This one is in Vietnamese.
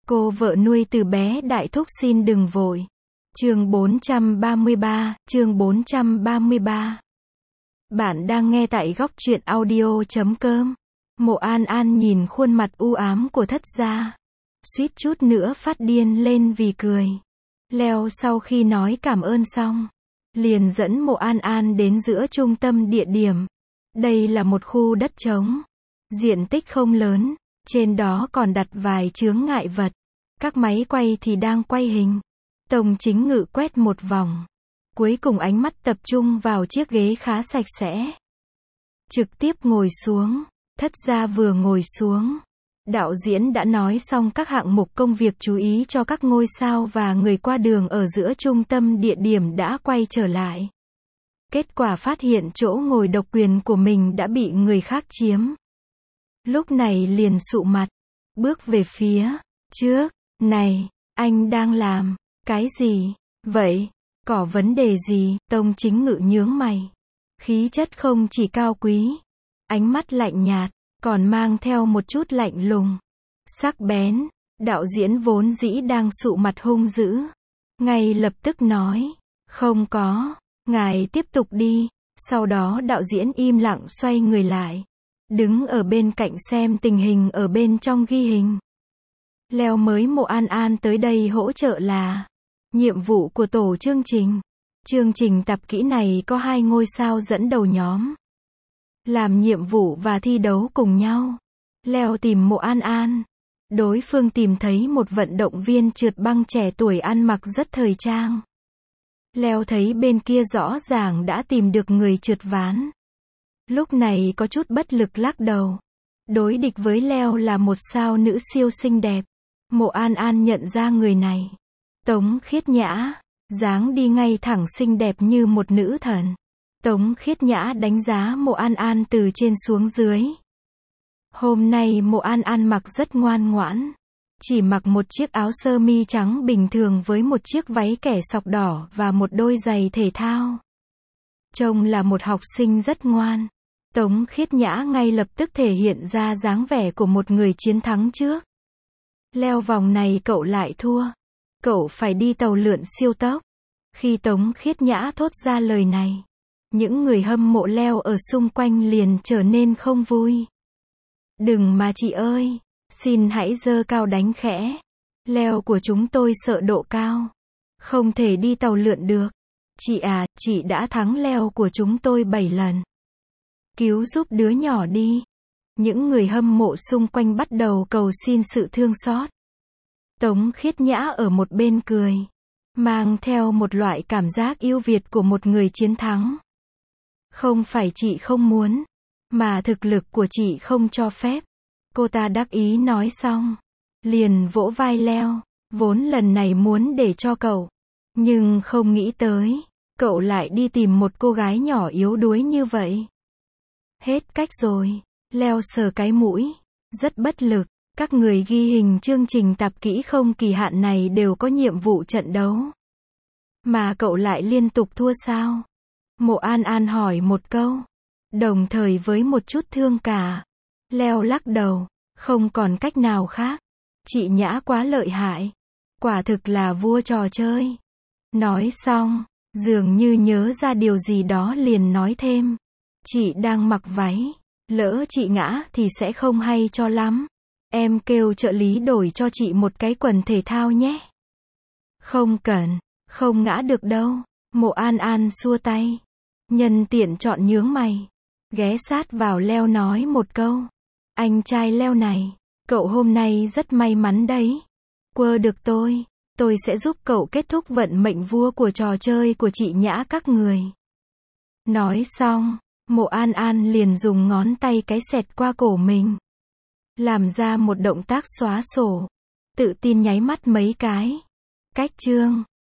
Cô vợ nuôi từ bé đại thúc xin đừng vội. Chương 433. Bạn đang nghe tại góc truyện audio.com. Mộ An An nhìn khuôn mặt u ám của thất gia, suýt chút nữa phát điên lên vì cười. Leo sau khi nói cảm ơn xong, liền dẫn Mộ An An đến giữa trung tâm địa điểm. Đây là một khu đất trống, diện tích không lớn, trên đó còn đặt vài chướng ngại vật. Các máy quay thì đang quay hình. Tông Chính Ngự quét một vòng, cuối cùng ánh mắt tập trung vào chiếc ghế khá sạch sẽ. Trực tiếp ngồi xuống. Thất gia vừa ngồi xuống, đạo diễn đã nói xong các hạng mục công việc chú ý cho các ngôi sao và người qua đường ở giữa trung tâm địa điểm đã quay trở lại. Kết quả phát hiện chỗ ngồi độc quyền của mình đã bị người khác chiếm. Lúc này liền sụ mặt, bước về phía trước. Này, anh đang làm cái gì vậy? Có vấn đề gì? Tông Chính Ngự nhướng mày. Khí chất không chỉ cao quý, ánh mắt lạnh nhạt, còn mang theo một chút lạnh lùng, sắc bén. Đạo diễn vốn dĩ đang sụ mặt hung dữ, ngay lập tức nói, không có, ngài tiếp tục đi. Sau đó đạo diễn im lặng xoay người lại, đứng ở bên cạnh xem tình hình ở bên trong ghi hình. Leo mới Mộ An An tới đây hỗ trợ là nhiệm vụ của tổ chương trình. Chương trình tập kỹ này có 2 ngôi sao dẫn đầu nhóm, làm nhiệm vụ và thi đấu cùng nhau. Leo tìm Mộ An An. Đối phương tìm thấy một vận động viên trượt băng trẻ tuổi ăn mặc rất thời trang. Leo thấy bên kia rõ ràng đã tìm được người trượt ván. Lúc này có chút bất lực lắc đầu. Đối địch với Leo là một sao nữ siêu xinh đẹp. Mộ An An nhận ra người này. Tống Khiết Nhã, dáng đi ngay thẳng xinh đẹp như một nữ thần. Tống Khiết Nhã đánh giá Mộ An An từ trên xuống dưới. Hôm nay Mộ An An mặc rất ngoan ngoãn. Chỉ mặc một chiếc áo sơ mi trắng bình thường với một chiếc váy kẻ sọc đỏ và một đôi giày thể thao. Trông là một học sinh rất ngoan. Tống Khiết Nhã ngay lập tức thể hiện ra dáng vẻ của một người chiến thắng trước. Leo vòng này cậu lại thua. Cậu phải đi tàu lượn siêu tốc. Khi Tống Khiết Nhã thốt ra lời này, những người hâm mộ Leo ở xung quanh liền trở nên không vui. Đừng mà chị ơi, xin hãy giơ cao đánh khẽ. Leo của chúng tôi sợ độ cao, không thể đi tàu lượn được. Chị à, chị đã thắng Leo của chúng tôi 7 lần. Cứu giúp đứa nhỏ đi. Những người hâm mộ xung quanh bắt đầu cầu xin sự thương xót. Tống Khiết Nhã ở một bên cười, mang theo một loại cảm giác yêu Việt của một người chiến thắng. Không phải chị không muốn, mà thực lực của chị không cho phép. Cô ta đắc ý nói xong, liền vỗ vai Leo. Vốn lần này muốn để cho cậu, nhưng không nghĩ tới, cậu lại đi tìm một cô gái nhỏ yếu đuối như vậy. Hết cách rồi. Leo sờ cái mũi, rất bất lực. Các người ghi hình chương trình tập kỹ không kỳ hạn này đều có nhiệm vụ trận đấu, mà cậu lại liên tục thua sao? Mộ An An hỏi một câu, đồng thời với một chút thương cả. Leo lắc đầu, không còn cách nào khác. Chị Nhã quá lợi hại, quả thực là vua trò chơi. Nói xong, dường như nhớ ra điều gì đó liền nói thêm, chị đang mặc váy, lỡ chị ngã thì sẽ không hay cho lắm. Em kêu trợ lý đổi cho chị một cái quần thể thao nhé. Không cần, không ngã được đâu. Mộ An An xua tay, nhân tiện chọn nhướng mày, ghé sát vào Leo nói một câu. Anh trai Leo này, cậu hôm nay rất may mắn đấy. Quơ được tôi sẽ giúp cậu kết thúc vận mệnh vua của trò chơi của chị Nhã các người. Nói xong, Mộ An An liền dùng ngón tay cái xẹt qua cổ mình, làm ra một động tác xóa sổ, tự tin nháy mắt mấy cái. Cách chương